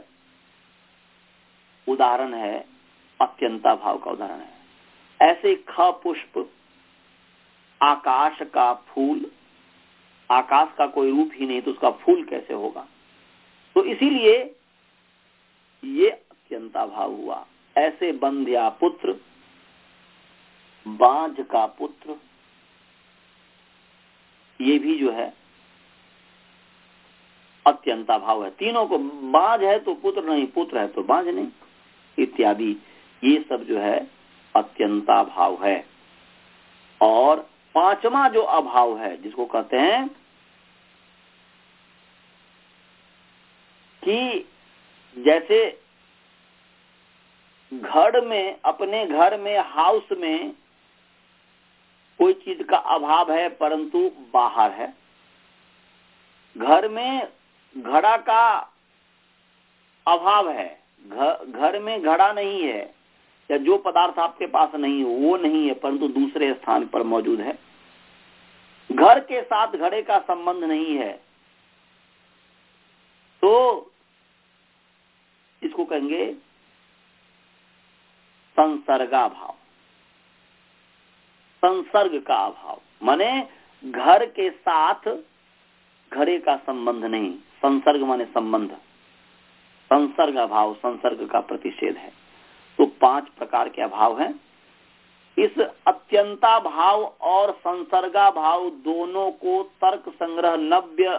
उदाहरण है, अत्यंता भाव का उदाहरण है। ऐसे ख पुष्प, आकाश का फूल, आकाश का कोई रूप ही नहीं तो उसका फूल कैसे होगा? तो इसीलिए ये अत्यंता भाव हुआ। ऐसे बंध्या पुत्र, बांझ का पुत्र, ये भी जो है अत्यंता भाव है। तीनों को, बांझ है तो पुत्र नहीं, पुत्र है तो बांझ नहीं, इत्यादि, ये सब जो है अत्यंता भाव है। और पांचवा जो अभाव है जिसको कहते हैं कि जैसे घर में, अपने घर में, हाउस में कोई चीज का अभाव है परंतु बाहर है, घर में घड़ा का अभाव है, घर में घड़ा नहीं है, या जो पदार्थ आपके पास नहीं है वो नहीं है परंतु दूसरे स्थान पर मौजूद है, घर के साथ घड़े का संबंध नहीं है, तो इसको कहेंगे संसर्गा भाव, संसर्ग का अभाव। माने घर के साथ घड़े का संबंध नहीं, संसर्ग माने संबंध, संसर्ग अभाव, संसर्ग का प्रतिषेध है। तो पांच प्रकार के अभाव हैं। इस अत्यंता भाव और संसर्गा भाव दोनों को तर्क संग्रह नव्य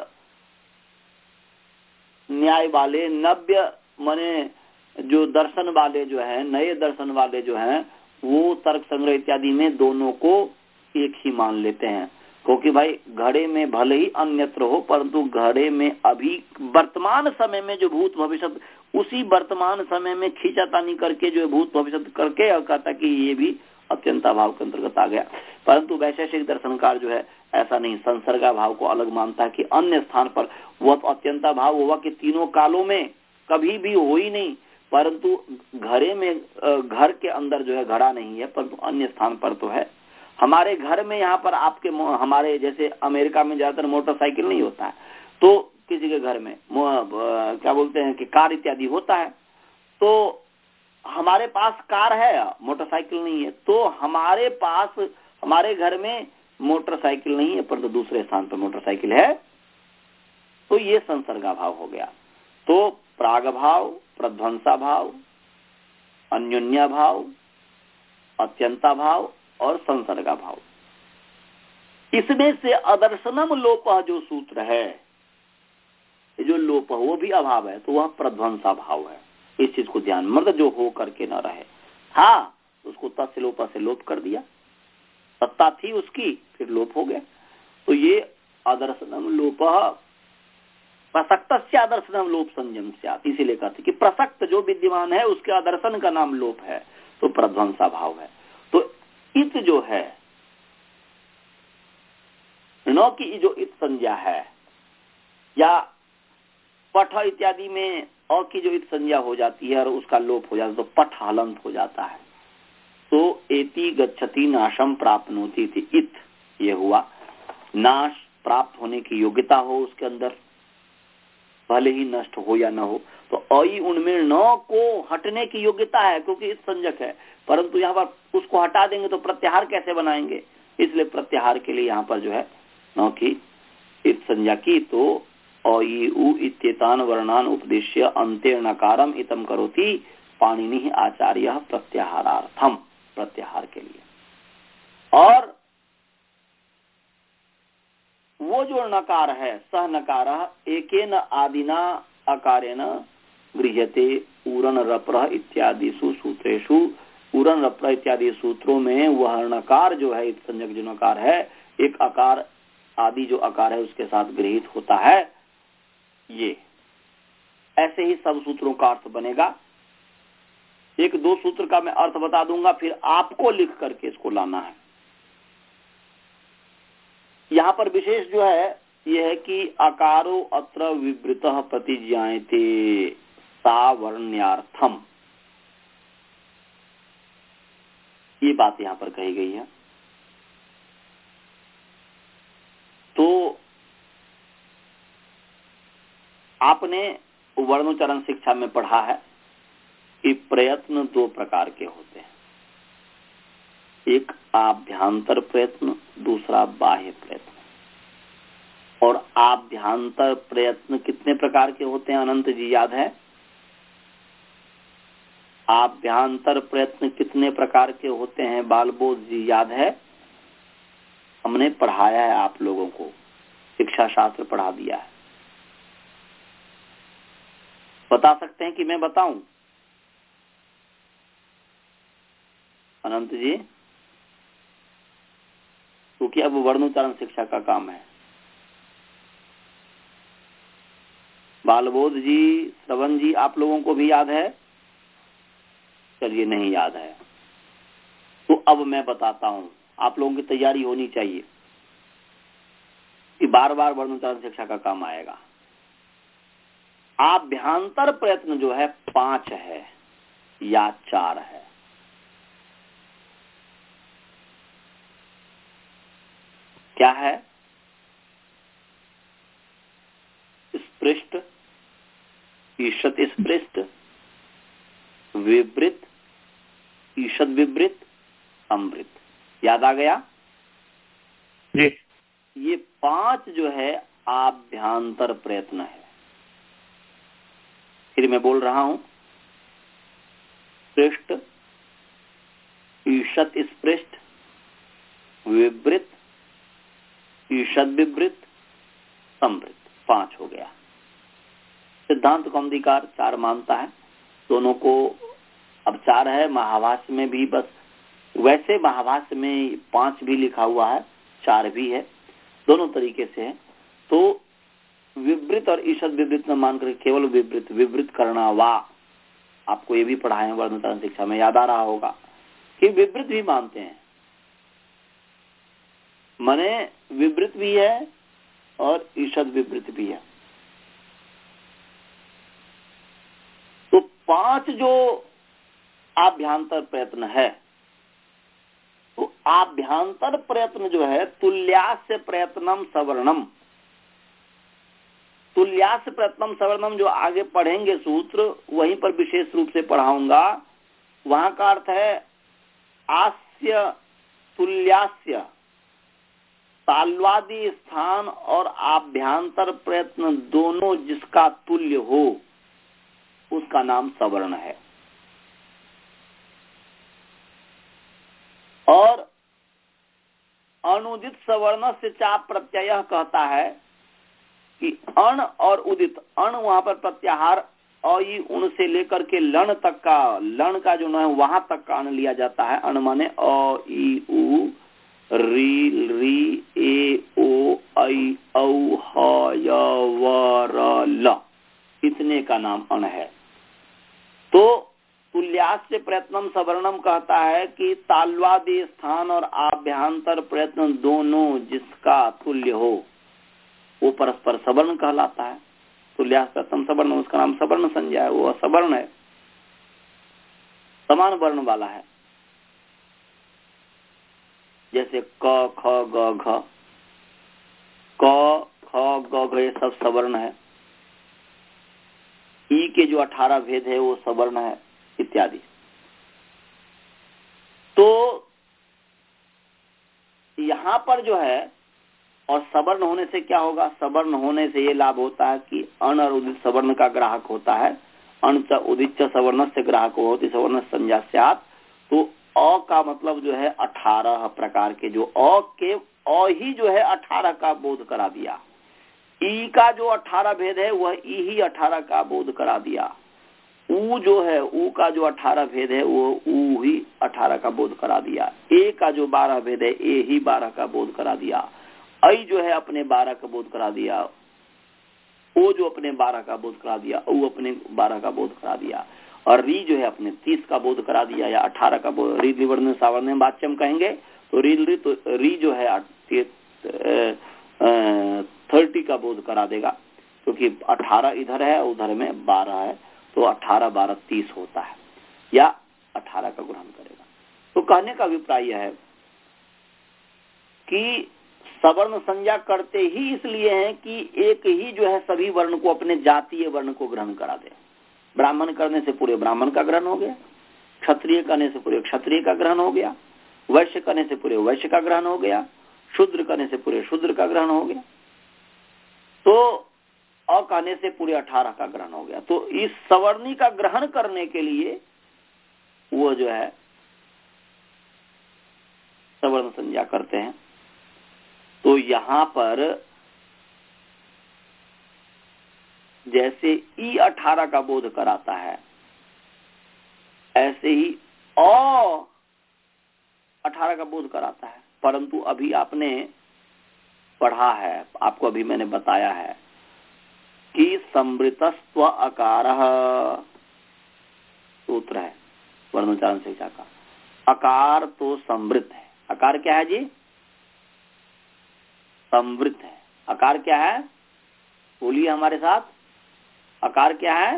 न्याय वाले, नव्य माने जो दर्शन वाले जो हैं, नए दर्शन वाले जो हैं, वो तर्क संग्रह इत्यादि में दोनों को एक ही मान लेते हैं। क्योंकि भाई घड़े में भले ही अन्यत्र हो परंतु घड़े में अभी वर्तमान समय में जो भूत भविष्य, उसी वर्तमान समय में खींचातानी करके जो भूत भविष्य करके और कहता कि ये भी अत्यंता भाव के अंतर्गत आ गया। परंतु वैशेषिक दर्शनकार जो है ऐसा नहीं, संसर्गा भाव को अलग मानता है कि अन्य स्थान पर वह तो अत्यंता भाव हुआ कि तीनों कालों में कभी भी हो ही नहीं, परंतु घरे में, घर के अंदर जो है घड़ा नहीं है परंतु अन्य स्थान पर तो है। हमारे घर में यहाँ पर आपके, हमारे जैसे अमेरिका में ज्यादातर मोटरसाइकिल नहीं होता है, तो किसी के घर में क्या बोलते हैं कि कार इत्यादि होता है, तो हमारे पास कार है, मोटरसाइकिल नहीं है, तो हमारे पास हमारे घर में मोटरसाइकिल नहीं है परंतु तो दूसरे स्थान पर मोटरसाइकिल है, तो ये संसर्गा भाव हो गया। तो प्राग भाव, प्रध्वंसा भाव, अन्योन्या भाव, अत्यंता भाव और संसर्गा भाव, इसमें से अदर्शनम लोप जो सूत्र है, जो लोप वो भी अभाव है, तो वह प्रध्वंसा भाव है। इस चीज को ध्यान, मतलब जो हो करके न रहे, हाँ उसको तस्य लोप से लोप कर दिया, सत्ता थी उसकी फिर लोप हो गया, तो ये अदर्शनम लोप प्रसक्त से आदर्शनम लोप संयम से, इसीलिए कहते कि प्रसक्त जो विद्यमान है उसके आदर्शन का नाम लोप है, तो प्रध्वंसा भाव है। तो इत जो है, न की जो इत संज्ञा है, या पठ इत्यादि में अ की जो इत संज्ञा हो जाती है और उसका लोप हो जाता है, तो पठ हलंत हो जाता है। तो एति गच्छति नाशम प्राप्नोति थी, इत ये हुआ, नाश प्राप्त होने की योग्यता हो उसके अंदर, भले ही नष्ट हो या न हो। तो अई उनमें न को हटने की योग्यता है क्योंकि इस संजक है, परंतु यहाँ पर उसको हटा देंगे तो प्रत्याहार कैसे बनाएंगे, इसलिए प्रत्याहार के लिए यहाँ पर जो है न की इत संज्ञा की। तो अई उ इत्येतान वर्णान उपदेश्य अंते नकारम इतम करोति पाणिनि आचार्य प्रत्याहारार्थम, प्रत्याहार के लिए। और वो जो नकार है सह नकार एकेन आदिना अकारेण गृह्यते उरन रप्र इत्यादि सूत्रेषु, उरन रप्र इत्यादि सूत्रों में वह नकार जो है इत संज्ञक जो नकार है एक आकार आदि जो आकार है उसके साथ गृहीत होता है। ये ऐसे ही सब सूत्रों का अर्थ बनेगा। एक दो सूत्र का मैं अर्थ बता दूंगा, फिर आपको लिख करके इसको लाना है। यहाँ पर विशेष जो है यह है कि आकारो अत्र विवृतः प्रतिज्ञायते सावर्ण्यार्थम, ये बात यहाँ पर कही गई है। तो आपने वर्णोच्चारण शिक्षा में पढ़ा है कि प्रयत्न दो प्रकार के होते हैं, एक आभ्यंतर प्रयत्न, दूसरा बाह्य प्रयत्न। और आभ्यंतर प्रयत्न कितने प्रकार के होते हैं अनंत जी याद है? आभ्यंतर प्रयत्न कितने प्रकार के होते हैं बालबोध जी याद है? हमने पढ़ाया है आप लोगों को, शिक्षा शास्त्र पढ़ा दिया है। बता सकते हैं कि मैं बताऊं अनंत जी? क्योंकि अब वर्णोच्चारण शिक्षा का काम है। बालबोध जी, श्रवण जी, आप लोगों को भी याद है? चलिए नहीं याद है तो अब मैं बताता हूं, आप लोगों की तैयारी होनी चाहिए कि बार बार वर्णोच्चारण शिक्षा का काम आएगा। आभ्यंतर प्रयत्न जो है पांच है या चार है। क्या है? स्पृष्ट, ईषत स्पृष्ट, विवृत, ईषद विवृत, अमृत। याद आ गया जी? ये पांच जो है आभ्यंतर प्रयत्न है। फिर मैं बोल रहा हूं, पृष्ठ, ईषत स्पृष्ट, विवृत, ईषद विवृत, समृत, पांच हो गया। सिद्धांत कौमुदीकार चार मानता है, दोनों को अब चार है। महाभाष्य में भी बस, वैसे महाभाष्य में पांच भी लिखा हुआ है, चार भी है, दोनों तरीके से है। तो विवृत और ईषद विवृत न मानकर केवल विवृत, विवृत करना वा, आपको ये भी पढ़ाए हैं वर्णोच्चारण शिक्षा में, याद आ रहा होगा कि विवृत भी मानते हैं, माने विवृत भी है और ईषद विवृत भी है। तो पांच जो आभ्यंतर प्रयत्न है, तो आभ्यंतर प्रयत्न जो है तुल्यास्य प्रयत्नम सवर्णम, तुल्य तुल्यास्य प्रथम सवर्णम जो आगे पढ़ेंगे सूत्र, वहीं पर विशेष रूप से पढ़ाऊंगा। वहां का अर्थ है आस्य तुल्यास्य, ताल्वादी स्थान और आभ्यांतर प्रयत्न दोनों जिसका तुल्य हो उसका नाम सवर्ण है। और अनुदित सवर्ण से चाप प्रत्यय कहता है कि अण और उदित, अण वहां पर प्रत्याहार अ ई उन से लेकर के लन तक का, लन का जो है वहां तक का अण लिया जाता है। अण माने अ ई उ री री ए ओ ऐ औ ह य व र ल, इतने का नाम अण है। तो तुल्यास्य प्रयत्नम सवर्णम कहता है कि ताल्वादी स्थान और आभ्यांतर प्रयत्न दोनों जिसका तुल्य हो वो परस्पर सवर्ण कहलाता है। तुल्यास्य प्रथम सवर्ण, उसका नाम सवर्ण संज्ञा है, वो असवर्ण है, समान वर्ण वाला है। जैसे क ख ग घ, क ख ग घ ये सब सवर्ण है। ई के जो अठारह भेद है वो सवर्ण है इत्यादि। तो यहाँ पर जो है, और सवर्ण होने से क्या होगा, सवर्ण होने से ये लाभ होता है कि अण और उदित सवर्ण का ग्राहक होता है। अण च उदित च सवर्ण से ग्राहक होती सवर्ण संज्ञा स्यात्। तो अ का मतलब जो है अठारह प्रकार के, जो अ के अ ही जो है अठारह का बोध करा दिया। ई का जो अठारह भेद है वह ई ही अठारह का बोध करा दिया। ऊ जो है, ऊ का जो अठारह भेद है वो ऊ ही अठारह का बोध करा दिया। ए का जो बारह भेद है ए ही बारह का बोध करा दिया। ऐ जो है अपने बारह का बोध करा दिया। ओ जो अपने बारह का बोध करा दिया, ऊ अपने बारह का बोध करा दिया। और री जो है अपने तीस का बोध करा दिया या अठारह का बोध। री विवर्ण सावर्ण वाच्यम कहेंगे तो री री तो री जो है थर्टी का बोध करा देगा, क्योंकि तो अठारह इधर है उधर में बारह है, तो अठारह बारह तीस होता है, या अठारह का ग्रहण करेगा। तो कहने का अभिप्राय यह है कि सवर्ण संज्ञा करते ही इसलिए है कि एक ही जो है सभी वर्ण को, अपने जातीय वर्ण को ग्रहण करा दे। ब्राह्मण करने से पूरे ब्राह्मण का ग्रहण हो गया, क्षत्रिय करने से पूरे क्षत्रिय का ग्रहण हो गया, वैश्य करने से पूरे वैश्य का ग्रहण हो गया, शूद्र करने से पूरे शूद्र का ग्रहण हो गया, तो अ कहने से पूरे अठारह का ग्रहण हो गया। तो इस सवर्णी का ग्रहण करने के लिए वो जो है सवर्ण संज्ञा करते हैं। तो यहाँ पर जैसे ई अठारह का बोध कराता है, ऐसे ही अ अठारह का बोध कराता है। परंतु अभी आपने पढ़ा है, आपको अभी मैंने बताया है कि संवृतस्त्व अकार सूत्र है वर्णोच्चारण शिक्षा का। अकार तो संवृत है। अकार क्या है जी? संवृत है। अकार क्या है? बोलिए हमारे साथ, अकार क्या है?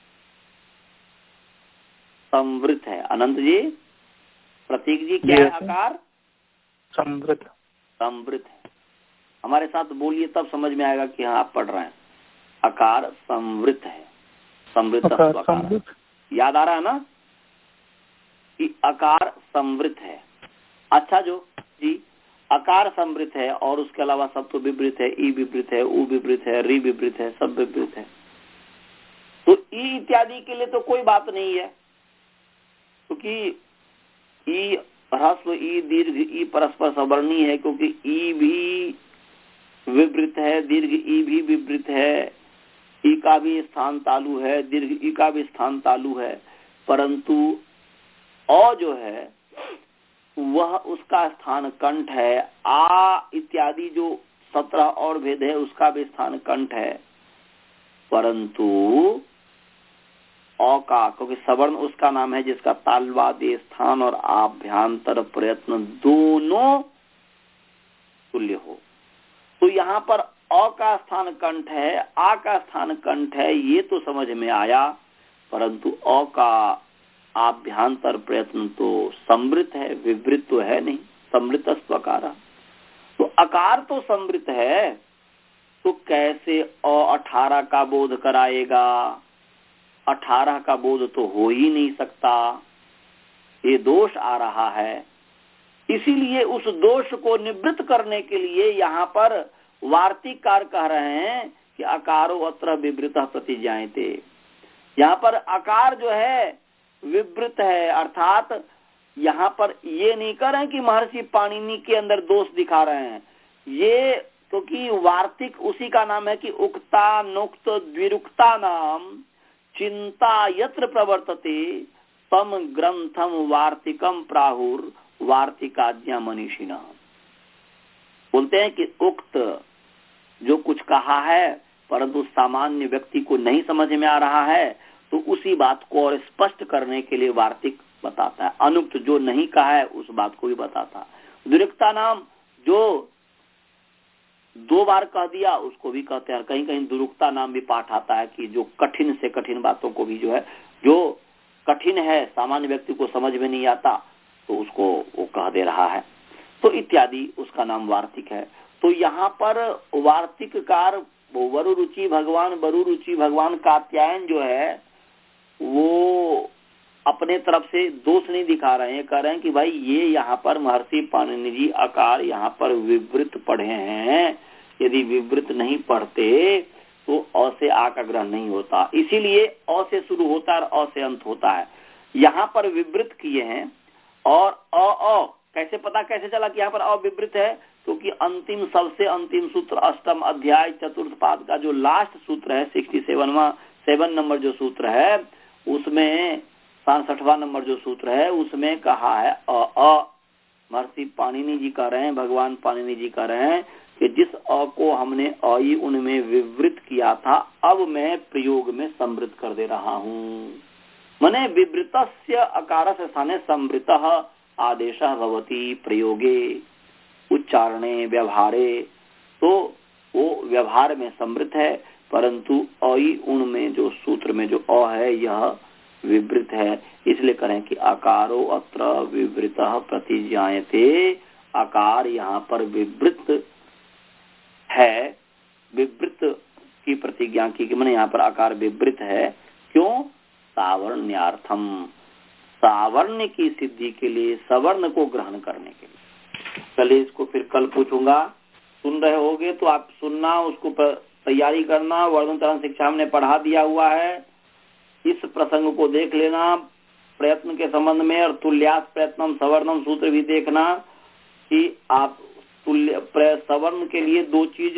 संवृत है। अनंत जी, प्रतीक जी, क्या है अकार? संवृत। संवृत है। हमारे साथ बोलिए, तब समझ में आएगा कि हाँ आप पढ़ रहे हैं। अकार संवृत है। संवृत अकार याद आ रहा है ना कि अकार संवृत है। अच्छा जो जी अकार संवृत है और उसके अलावा सब तो विवृत है, ई विवृत है, उ विवृत है, री विवृत है, सब विवृत है। तो ई इत्यादि के लिए तो कोई बात नहीं है, क्योंकि ई ह्रस्व ई दीर्घ ई परस्पर सवर्णी है, क्योंकि ई भी विवृत है, दीर्घ ई भी विवृत है, ई का भी स्थान तालु है, दीर्घ ई का भी स्थान तालु है। परंतु अ जो है वह उसका स्थान कंठ है। आ इत्यादि जो सत्रह और भेद है उसका भी स्थान कंठ है। परंतु अ का, क्योंकि सवर्ण उसका नाम है जिसका तालवादी स्थान और आभ्यांतर प्रयत्न दोनों तुल्य हो। तो यहाँ पर अ का स्थान कंठ है, आ का स्थान कंठ है, ये तो समझ में आया। परंतु अ का आभ्यांतर प्रयत्न तो संवृत है, विवृत तो है नहीं। संवृतस्त्व अकार, तो अकार तो संवृत है, तो कैसे अ अठारह का बोध कराएगा? अठारह का बोध तो हो ही नहीं सकता, ये दोष आ रहा है। इसीलिए उस दोष को निवृत्त करने के लिए यहाँ पर वार्तिककार कह रहे हैं कि अकारो अत्र विवृतः प्रतिजायते। यहाँ पर आकार जो है विवृत है, अर्थात यहाँ पर ये नहीं कर रहे हैं कि महर्षि पाणिनि के अंदर दोष दिखा रहे हैं, ये क्योंकि तो वार्तिक उसी का नाम है कि उक्ता नुक्त द्विरुक्ता नाम चिंता यत्र प्रवर्तते तम ग्रंथम वार्तिकम प्राहुर वार्तिकाज्ञा मनीषिणा। बोलते हैं कि उक्त जो कुछ कहा है परंतु सामान्य व्यक्ति को नहीं समझ में आ रहा है, तो उसी बात को और स्पष्ट करने के लिए वार्तिक बताता है। अनुक्त जो नहीं कहा है उस बात को भी बताता है। द्विरुक्ता नाम जो दो बार कह दिया उसको भी कहते हैं। कहीं कहीं दुरुक्ता नाम भी पाठ आता है कि जो कठिन से कठिन बातों को भी जो है, जो कठिन है सामान्य व्यक्ति को समझ में नहीं आता तो उसको वो कह दे रहा है, तो इत्यादि उसका नाम वार्तिक है। तो यहाँ पर वार्तिककार वरु रुचि भगवान वरु रुचि भगवान कात्यायन जो है वो अपने तरफ से दोष नहीं दिखा रहे हैं, कह रहे हैं कि भाई ये यहाँ पर महर्षि पाणिनि जी आकार यहाँ पर विवृत पढ़े हैं, यदि विवृत नहीं पढ़ते तो अ से आ का ग्रहण नहीं होता, इसीलिए अ से शुरू होता है और अ से अंत होता है। यहाँ पर विवृत किए हैं और अ अ कैसे पता कैसे चला कि यहाँ पर अविवृत है? क्योंकि तो अंतिम सबसे अंतिम सूत्र अष्टम अध्याय चतुर्थ पाद का जो लास्ट सूत्र है सिक्सटी सेवनवा सेवन नंबर जो सूत्र है उसमें सड़सठवां नंबर जो सूत्र है उसमें कहा है अ अ महर्षि पाणिनि जी कह रहे हैं, भगवान पाणिनि जी कह रहे हैं कि जिस अ को हमने अई उनमें विवृत किया था अब मैं प्रयोग में संवृत कर दे रहा हूँ। मने विवृतस्य अकारस्य स्थाने संवृतः आदेशः भवति प्रयोगे उच्चारणे व्यवहारे, तो वो व्यवहार में संवृत है, परंतु अई उन में जो सूत्र में जो अ है यह विवृत है। इसलिए करें कि आकारो अत्र विवृतः प्रतिजायते, आकार यहाँ पर विवृत है, विवृत की प्रतिज्ञा की मैंने यहाँ पर आकार विवृत है। क्यों? सावर्ण्यार्थम, सावर्ण की सिद्धि के लिए, सवर्ण को ग्रहण करने के लिए। चलिए इसको फिर कल पूछूंगा, सुन रहे होगे तो आप सुनना, उसको तैयारी करना। वर्धन शिक्षा में पढ़ा दिया हुआ है, इस प्रसंग को देख लेना प्रयत्न के संबंध में, और तुल्यास प्रयत्नम सवर्णम सूत्र भी देखना कि आप तुल्य सवर्ण के लिए दो चीज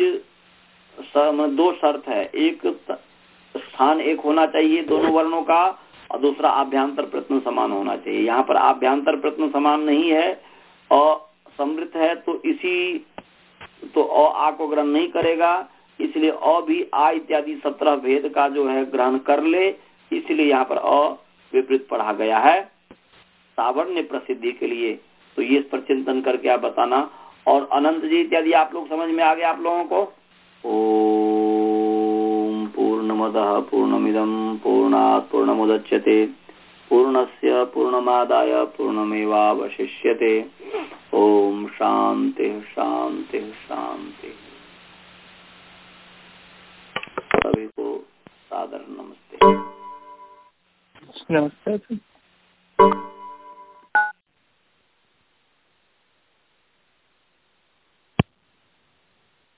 दो शर्त है, एक स्थान एक होना चाहिए दोनों वर्णों का, और दूसरा आभ्यंतर प्रयत्न समान होना चाहिए। यहाँ पर आभ्यंतर प्रयत्न समान नहीं है और समृत है, तो इसी तो अ आ को ग्रहण नहीं करेगा, इसलिए अ भी आ इत्यादि सत्रह भेद का जो है ग्रहण कर ले, इसलिए यहाँ पर अ विपरीत पढ़ा गया है सावर्ण प्रसिद्धि के लिए। तो ये इस पर चिंतन करके आप बताना। और अनंत जी इत्यादि आप लोग समझ में आ गया आप लोगों को? ओम पूर्णमदः पूर्णमिदं पूर्णात् पूर्णमुदच्यते पूर्णस्य पूर्णमादाय पूर्णमेवावशिष्यते। ओम शांति शांति शांति। सभी को सादर नमस्ते। नमस्ते।